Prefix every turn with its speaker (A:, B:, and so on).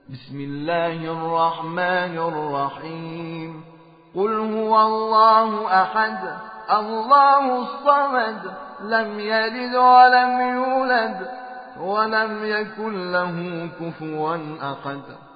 A: بسم الله الرحمن الرحيم. قل هو الله أحد الله الصمد لم يلد ولم يولد ولم يكن له كفوا أحد.